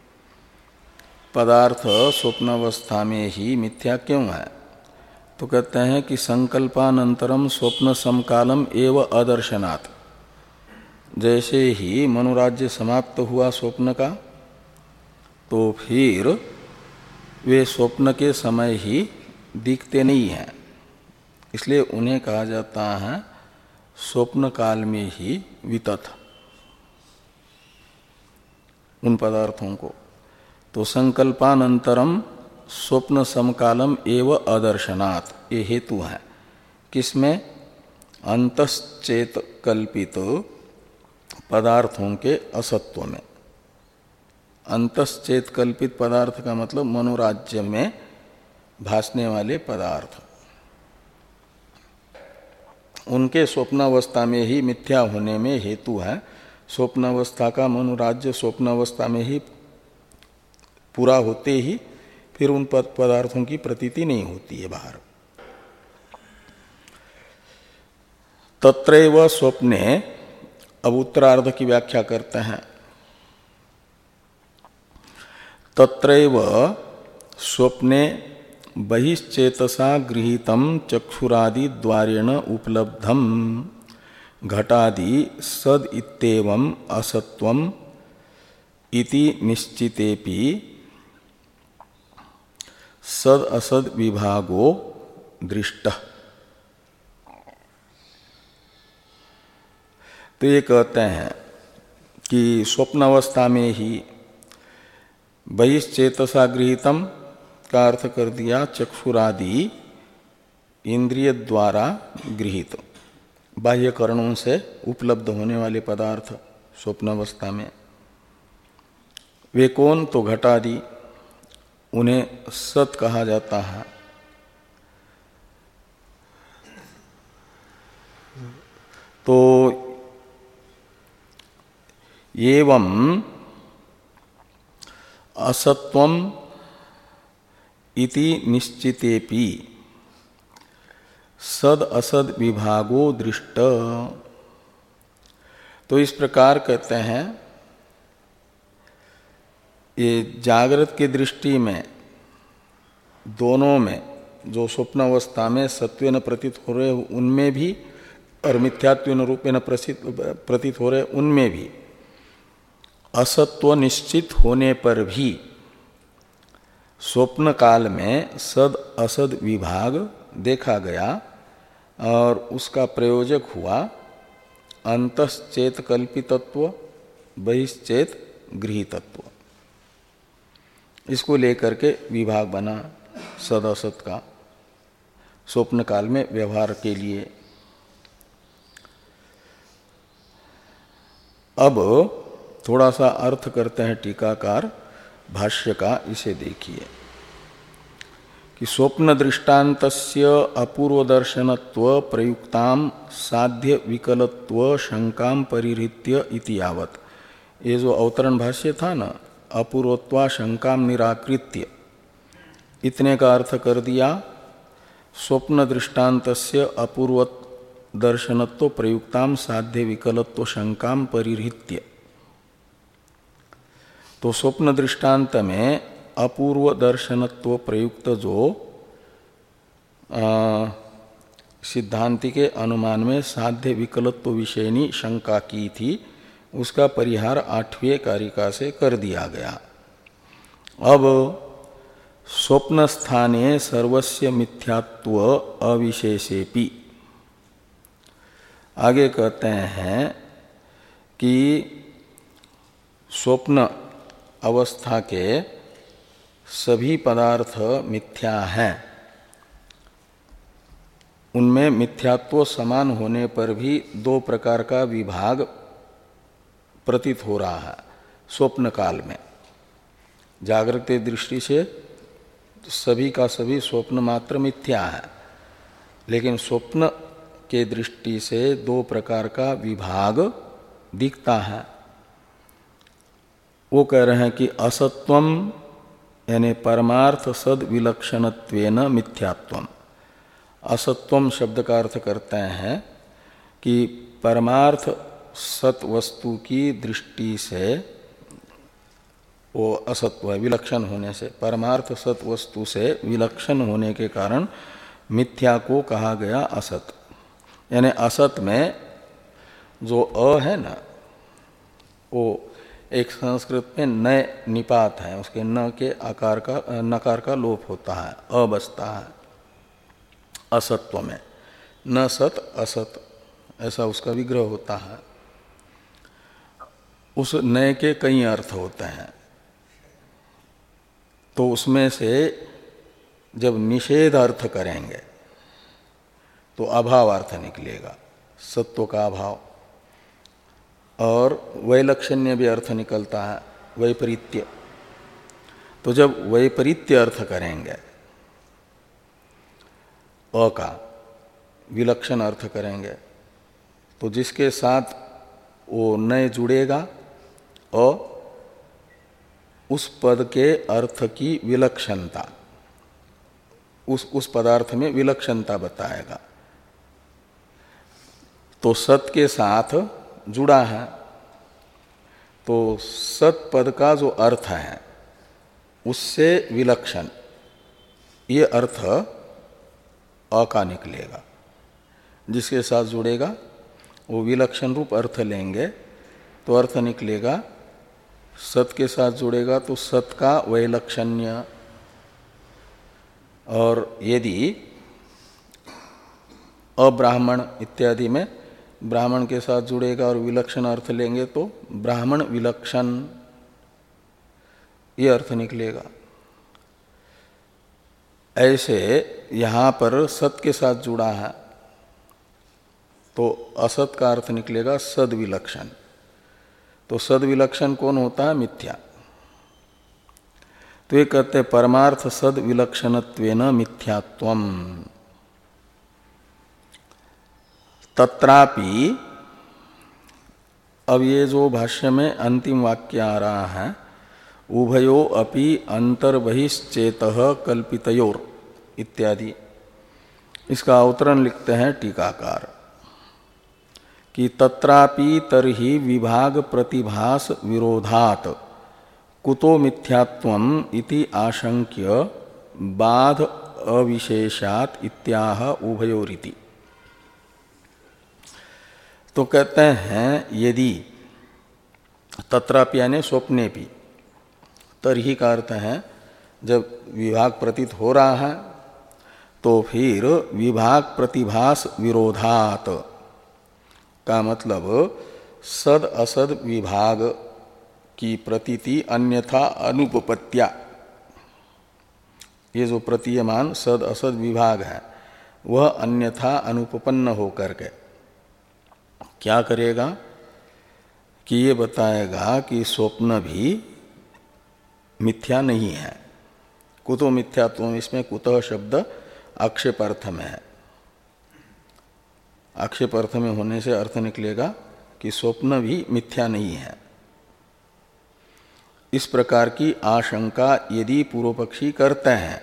पदार्थ स्वप्नावस्था में ही मिथ्या क्यों है? तो कहते हैं कि संकल्पानंतरम स्वप्न समकालम एव अदर्शनात्। जैसे ही मनोराज्य समाप्त हुआ स्वप्न का, तो फिर वे स्वप्न के समय ही दिखते नहीं हैं, इसलिए उन्हें कहा जाता है स्वप्न काल में ही वितत, उन पदार्थों को। तो संकल्पानंतरम स्वप्न समकालम एव अदर्शनात्, ये हेतु है किसमें? अंतश्चेत कल्पित पदार्थों के असत्व में। अंतश्चेत कल्पित पदार्थ का मतलब मनोराज्य में भासने वाले पदार्थ, उनके स्वप्नावस्था में ही मिथ्या होने में हेतु है। स्वप्नावस्था का मनोराज्य स्वप्नावस्था में ही पूरा होते ही फिर उन पदार्थों की प्रतीति नहीं होती है बाहर। तत्रैव स्वप्ने, अब उत्तरार्ध की व्याख्या करते हैं। तत्रैव स्वप्ने बहिश्चेतसा गृहीतम चक्षुरादि द्वारेण उपलब्धम घटादि सद इत्येवं असत्वम इति निश्चितेपि सद असद विभागो दृष्टः। तो ये कहते हैं कि स्वप्नावस्था में ही बहिश्चेतसा गृहीतम का अर्थ कर दिया चक्षुरादि इंद्रिय द्वारा गृहीत, बाह्य करणों से उपलब्ध होने वाले पदार्थ स्वप्नावस्था में। वे कौन? तो घटादि, उन्हें सत कहा जाता है। तो एवं असत्वम इति निश्चितेपि सद असद विभागो दृष्ट। तो इस प्रकार कहते हैं, ये जागृत की दृष्टि में दोनों में जो स्वप्नावस्था में सत्वेन प्रतीत हो रहे उनमें भी और मिथ्यात्वेन रूपेण प्रतीत हो रहे उनमें भी असत्व निश्चित होने पर भी स्वप्न काल में सद असद विभाग देखा गया और उसका प्रयोजक हुआ अंतश्चेत कल्पितत्व बहिश्चेत गृहीतत्व। इसको लेकर के विभाग बना सद असत का स्वप्न काल में व्यवहार के लिए। अब थोड़ा सा अर्थ करते हैं टीकाकार भाष्य का, इसे देखिए कि स्वप्न दृष्टान्तस्य अपूर्वदर्शनत्व प्रयुक्ताम साध्य विकलत्व शंकाम परिहृत्य इति यावत्। ये जो अवतरण भाष्य था ना, अपूर्वत्वा शंकाम निराकृत्य, इतने का अर्थ कर दिया स्वप्न दृष्टान्तस्य अपूर्व दर्शनत्व प्रयुक्ताम साध्य विकलत्व शंकाम परिहृत्य। तो स्वप्न दृष्टांत में अपूर्व दर्शनत्व प्रयुक्त जो सिद्धांति के अनुमान में साध्य विकलत्व विषयनी शंका की थी, उसका परिहार आठवें कारिका से कर दिया गया। अब स्वप्न स्थाने सर्वस्य मिथ्यात्व अविशेषेपि, आगे कहते हैं कि स्वप्न अवस्था के सभी पदार्थ मिथ्या हैं, उनमें मिथ्यात्व समान होने पर भी दो प्रकार का विभाग प्रतीत हो रहा है स्वप्न काल में। जागृत दृष्टि से सभी का सभी स्वप्न मात्र मिथ्या है, लेकिन स्वप्न के दृष्टि से दो प्रकार का विभाग दिखता है। वो कह रहे हैं कि असत्वम यानी परमार्थ सद विलक्षणत्वेन मिथ्यात्वम। असत्वम शब्द का अर्थ करते हैं कि परमार्थ सत वस्तु की दृष्टि से वो असत्व है, विलक्षण होने से, परमार्थ सत वस्तु से विलक्षण होने के कारण मिथ्या को कहा गया असत। यानी असत में जो अ है ना, वो एक संस्कृत में नय निपात है, उसके न के आकार का नकार का लोप होता है, अ बसता है असत्व में। न सत असत ऐसा उसका विग्रह होता है। उस नय के कई अर्थ होते हैं, तो उसमें से जब निषेध अर्थ करेंगे तो अभाव अर्थ निकलेगा, सत्व का अभाव। और वैलक्षण्य भी अर्थ निकलता है, वैपरीत्य। तो जब वैपरीत्य अर्थ करेंगे, अ का विलक्षण अर्थ करेंगे, तो जिसके साथ वो नय जुड़ेगा और उस पद के अर्थ की विलक्षणता, उस उस पदार्थ में विलक्षणता बताएगा। तो सत के साथ जुड़ा है, तो सत पद का जो अर्थ है उससे विलक्षण ये अर्थ अ का निकलेगा। जिसके साथ जुड़ेगा वो विलक्षण रूप अर्थ लेंगे, तो अर्थ निकलेगा, सत के साथ जुड़ेगा तो सत का वैलक्षण्य। और यदि अब्राह्मण इत्यादि में ब्राह्मण के साथ जुड़ेगा और विलक्षण अर्थ लेंगे तो ब्राह्मण विलक्षण ये अर्थ निकलेगा। ऐसे यहाँ पर सत के साथ जुड़ा है तो असत का अर्थ निकलेगा सद विलक्षण। तो सद विलक्षण कौन होता है? मिथ्या। तो ये कहते हैं परमार्थ सद विलक्षणत्वेन मिथ्यात्वम। तत्रापि, अब ये जो भाष्य में अंतिम वाक्य आ रहा है, उभयो अपि अंतर्बहिश्चेतः कल्पितयोर इत्यादि, इसका अवतरण लिखते हैं टीकाकार कि तत्रापि तर्हि विभाग प्रतिभास विरोधात कुतो मिथ्यात्वम इति आशंक्य बाध अविशेषात इत्याह उभयोरिति। तो कहते हैं यदि तत्रापि यानी स्वप्ने भी, तरही का अर्थ है जब विभाग प्रतीत हो रहा है तो फिर विभाग प्रतिभास विरोधात का मतलब सद असद विभाग की प्रतीति अन्यथा अनुपपत्या, ये जो प्रतीयमान सद असद विभाग है वह अन्यथा अनुपपन्न होकर के क्या करेगा कि ये बताएगा कि स्वप्न भी मिथ्या नहीं है। कुतो मिथ्यात्व, इसमें कुतः शब्द आक्षेपार्थ में है। आक्षेपार्थ में होने से अर्थ निकलेगा कि स्वप्न भी मिथ्या नहीं है। इस प्रकार की आशंका यदि पूर्व पक्षी करते हैं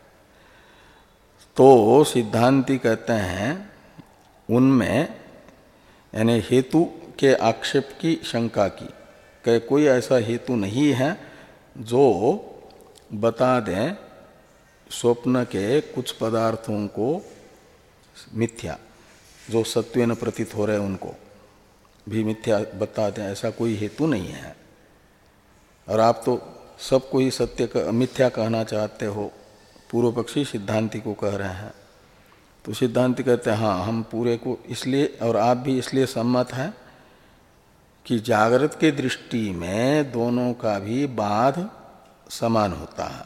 तो सिद्धांती कहते हैं उनमें यानी हेतु के आक्षेप की शंका की, कि कोई ऐसा हेतु नहीं है जो बता दें स्वप्न के कुछ पदार्थों को मिथ्या, जो सत्वेन प्रतीत हो रहे उनको भी मिथ्या बता दें, ऐसा कोई हेतु नहीं है। और आप तो सबको ही सत्य का मिथ्या कहना चाहते हो, पूर्व पक्षी सिद्धांति को कह रहे हैं। तो सिद्धांति कहते हैं हाँ, हम पूरे को इसलिए और आप भी इसलिए सम्मत हैं कि जागृत के दृष्टि में दोनों का भी बाध समान होता है।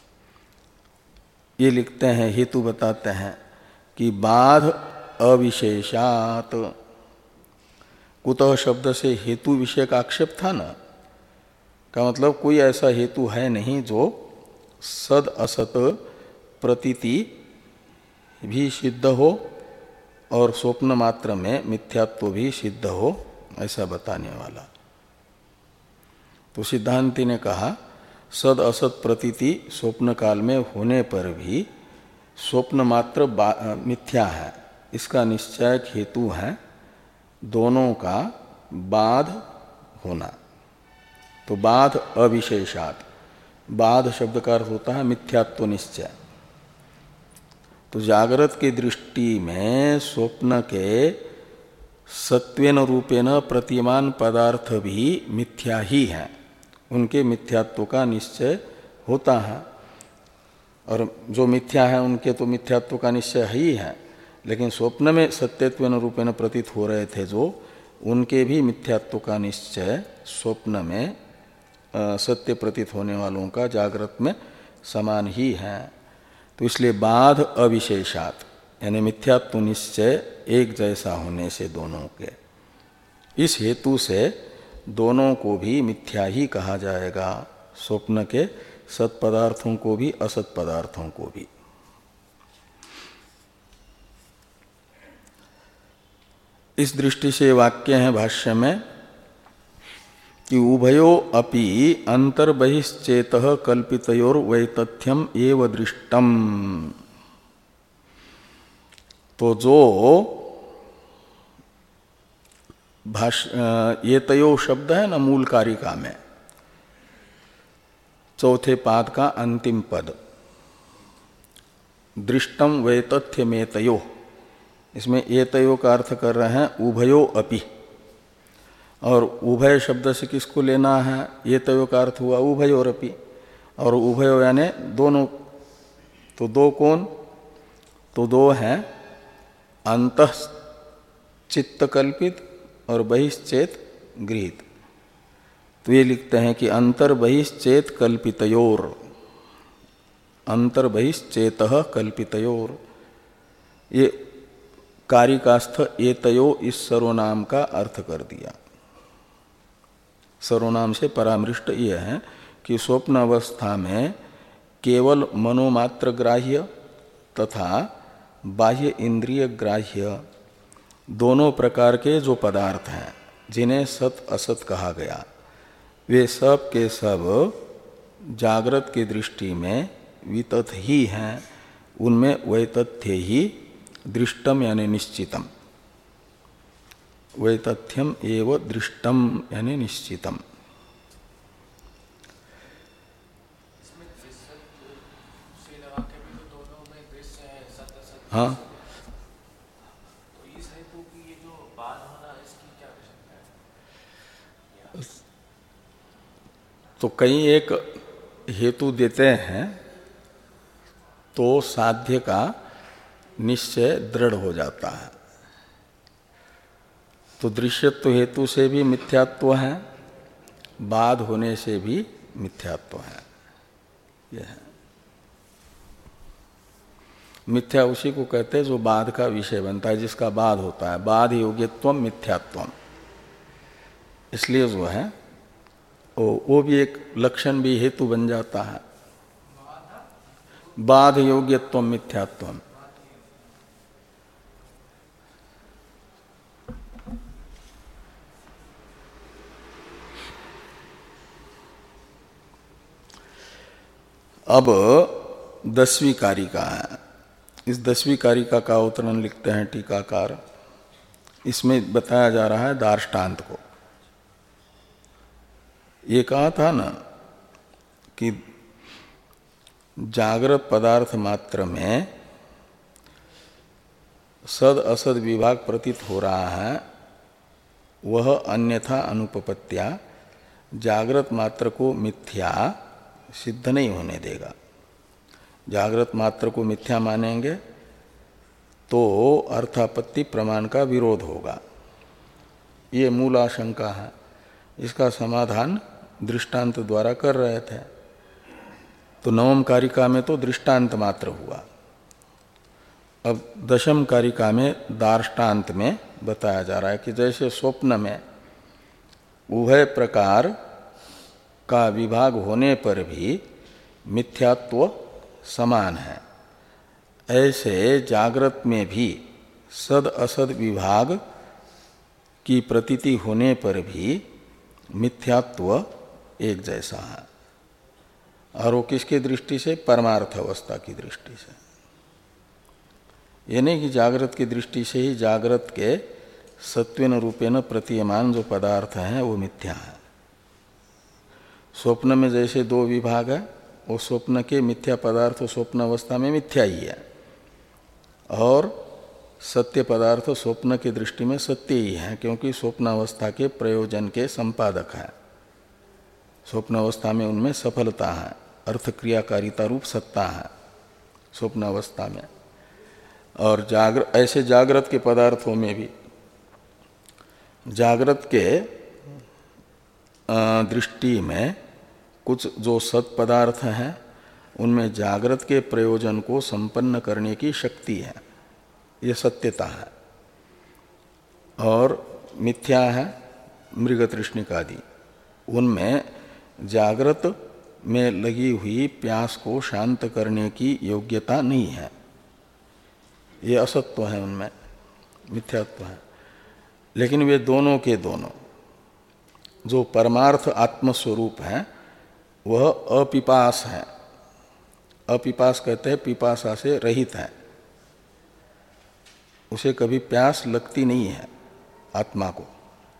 ये लिखते हैं, हेतु बताते हैं कि बाध अविशेषात, कुतः शब्द से हेतु विषय का आक्षेप था ना, का मतलब कोई ऐसा हेतु है नहीं जो सद असत प्रतीति भी सिद्ध हो और स्वप्न मात्र में मिथ्यात्व भी सिद्ध हो, ऐसा बताने वाला। तो सिद्धांति ने कहा सद असत प्रतीति स्वप्न काल में होने पर भी स्वप्न मात्र मिथ्या है, इसका निश्चय हेतु है दोनों का बाध होना। तो बाध अविशेषात, बाध शब्द का अर्थ होता है मिथ्यात्व निश्चय। तो जागृत की दृष्टि में स्वप्न के सत्वेन रूपेण प्रतिमान पदार्थ भी मिथ्या ही है, उनके मिथ्यात्व का निश्चय होता है। और जो मिथ्या है उनके तो मिथ्यात्व का निश्चय ही है, लेकिन स्वप्न में सत्यत्वेन रूपेण प्रतीत हो रहे थे जो, उनके भी मिथ्यात्व का निश्चय स्वप्न में सत्य प्रतीत होने वालों का जागृत में समान ही है। तो इसलिए बाध अविशेषात, यानी मिथ्यात्व निश्चय एक जैसा होने से दोनों के, इस हेतु से दोनों को भी मिथ्या ही कहा जाएगा, स्वप्न के सत पदार्थों को भी असत पदार्थों को भी। इस दृष्टि से वाक्य है भाष्य में कि उभयो अपि अंतर्बहिश्चेतः कल्पितयोर वैतथ्यम एव दृष्टम। तो जो भाष्य ये तयो शब्द है ना मूल कारिका में, चौथे पाद का अंतिम पद, दृष्टम वैतथ्य में तयो, इसमें ये तयो का अर्थ कर रहे हैं उभयो अपि। और उभय शब्द से किसको लेना है? ये तयो का अर्थ हुआ उभयोरपि, और उभयो यानी दोनों। तो दो कौन? तो दो हैं अंतः चित्त कल्पित और बहिश्चेत गृहीत। तो ये लिखते हैं कि अंतर बहिश्चेत कल्पितयोर, अंतर बहिश्चेतः कल्पितयोर। ये कारिकास्थ एतयो इस सर्वनाम का अर्थ कर दिया। सर्वनाम से परामृष्ट यह है कि स्वप्न अवस्था में केवल मनोमात्र ग्राह्य तथा बाह्य इंद्रिय ग्राह्य दोनों प्रकार के जो पदार्थ हैं जिन्हें सत असत कहा गया, वे सब के सब जागृत की दृष्टि में वितथ ही हैं, उनमें वैतथ्य ही दृष्टम यानी निश्चितम, वैतथ्यम एव दृष्टम यानी निश्चितम। हाँ, तो इस हेतु की ये जो बाध होना, इसकी क्या आवश्यकता है? तो कई एक हेतु देते हैं तो साध्य का निश्चय दृढ़ हो जाता है। तो दृश्यत्व हेतु से भी मिथ्यात्व है, बाध होने से भी मिथ्यात्व है। यह है मिथ्या, उसी को कहते हैं जो बाध का विषय बनता है, जिसका बाध होता है। बाध योग्यत्वम मिथ्यात्वम, इसलिए जो है वो, वो भी एक लक्षण भी हेतु बन जाता है। बाध योग्यत्वम मिथ्यात्वम, अब दसवीं कारिका है। इस दसवीं कारिका का अवतरण लिखते हैं टीकाकार। इसमें बताया जा रहा है दार्ष्टान्त को। ये कहा था ना कि जागृत पदार्थ मात्र में सद असद विभाग प्रतीत हो रहा है, वह अन्यथा अनुपपत्या जागृत मात्र को मिथ्या सिद्ध नहीं होने देगा। जागृत मात्र को मिथ्या मानेंगे तो अर्थापत्ति प्रमाण का विरोध होगा। ये मूल आशंका है। इसका समाधान दृष्टांत द्वारा कर रहे थे। तो नवम कारिका में तो दृष्टांत मात्र हुआ। अब दशम कारिका में दार्ष्टान्त में बताया जा रहा है कि जैसे स्वप्न में उभय प्रकार का विभाग होने पर भी मिथ्यात्व समान है, ऐसे जागृत में भी सद असद विभाग की प्रतीति होने पर भी मिथ्यात्व एक जैसा है। और वो किसकी दृष्टि से? परमार्थ अवस्था की दृष्टि से। ये नहीं कि जागृत की दृष्टि से ही जागृत के सत्वेन रूपेण प्रतीयमान जो पदार्थ हैं वो मिथ्या है। स्वप्न में जैसे दो विभाग है, वो स्वप्न के मिथ्या पदार्थ स्वप्न अवस्था में मिथ्या ही है, और सत्य पदार्थ स्वप्न की दृष्टि में सत्य ही है, क्योंकि स्वप्न अवस्था के प्रयोजन के संपादक है। स्वप्न अवस्था में उनमें सफलता है, अर्थ क्रियाकारिता रूप सत्ता है स्वप्न अवस्था में। और जागृ ऐसे जागृत के पदार्थों में भी जागृत के दृष्टि में कुछ जो सत पदार्थ हैं उनमें जागृत के प्रयोजन को संपन्न करने की शक्ति है, ये सत्यता है। और मिथ्या है मृग तृष्णिकादि, उनमें जागृत में लगी हुई प्यास को शांत करने की योग्यता नहीं है, ये असत्व है, उनमें मिथ्यात्व है। लेकिन वे दोनों के दोनों जो परमार्थ आत्मस्वरूप है वह अपिपास है। अपिपास कहते हैं पिपासा से रहित है, उसे कभी प्यास लगती नहीं है। आत्मा को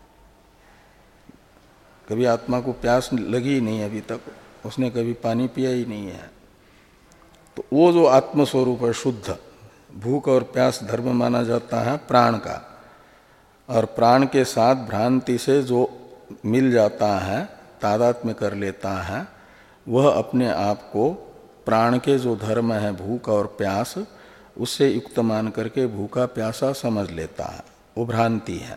कभी आत्मा को प्यास लगी ही नहीं, अभी तक उसने कभी पानी पिया ही नहीं है। तो वो जो आत्मस्वरूप है शुद्ध, भूख और प्यास धर्म माना जाता है प्राण का, और प्राण के साथ भ्रांति से जो मिल जाता है, तादात्म्य कर लेता है, वह अपने आप को प्राण के जो धर्म है भूख और प्यास, उससे युक्त मान करके भूखा प्यासा समझ लेता है, वो भ्रांति है।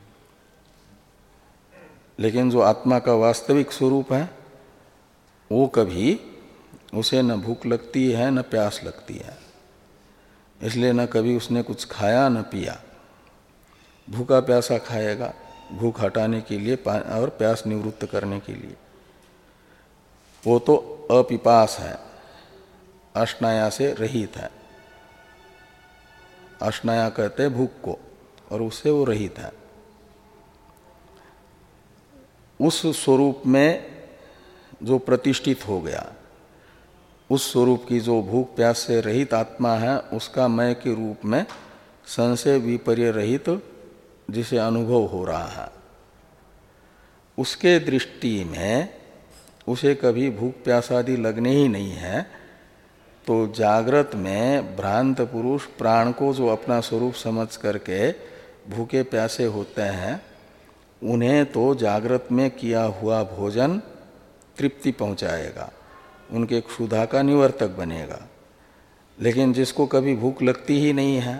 लेकिन जो आत्मा का वास्तविक स्वरूप है वो कभी उसे न भूख लगती है न प्यास लगती है, इसलिए न कभी उसने कुछ खाया न पिया। भूखा प्यासा खाएगा भूख हटाने के लिए और प्यास निवृत्त करने के लिए, वो तो अपिपास है, अश्नाया से रहित है। अश्नाया कहते हैं भूख को, और उससे वो रहित है। उस स्वरूप में जो प्रतिष्ठित हो गया, उस स्वरूप की जो भूख प्यास से रहित आत्मा है, उसका मय के रूप में संशय विपर्य रहित जिसे अनुभव हो रहा है, उसके दृष्टि में उसे कभी भूख प्यास आदि लगने ही नहीं है। तो जागृत में भ्रांत पुरुष प्राण को जो अपना स्वरूप समझ करके भूखे प्यासे होते हैं, उन्हें तो जागृत में किया हुआ भोजन तृप्ति पहुंचाएगा, उनके क्षुधा का निवर्तक बनेगा। लेकिन जिसको कभी भूख लगती ही नहीं है,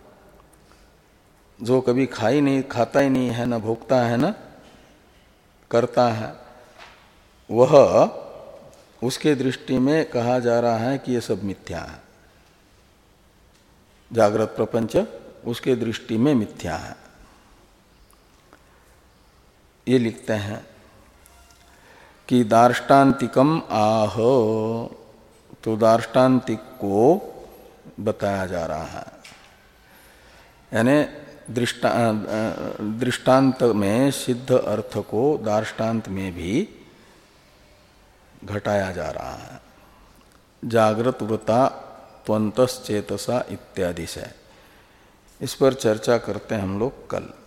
जो कभी खाई नहीं खाता ही नहीं है, न भोगता है न करता है, वह उसके दृष्टि में कहा जा रहा है कि ये सब मिथ्या है। जागृत प्रपंच उसके दृष्टि में मिथ्या है। ये लिखते हैं कि दार्ष्टान्तिकम आह, तो दार्ष्टान्तिक को बताया जा रहा है, यानी दृष्टा दृष्टांत में सिद्ध अर्थ को दार्ष्टान्त में भी घटाया जा रहा है। जागृत वृता त्वंतश्चेतसा इत्यादि से इस पर चर्चा करते हैं हम लोग कल।